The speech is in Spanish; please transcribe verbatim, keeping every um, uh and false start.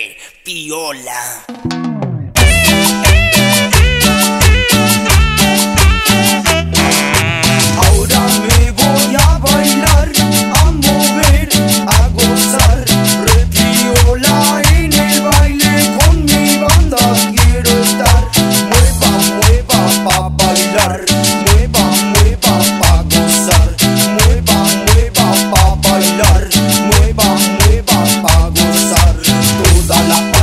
R, Piola. Ahora me voy a bailar, a mover, a gozar, re piola en el baile, con mi banda quiero estar. Mueva, mueva pa' bailar, mueva, mueva pa' gozar, mueva, mueva pa' bailar, mueva, mueva pa' gozar. Toda la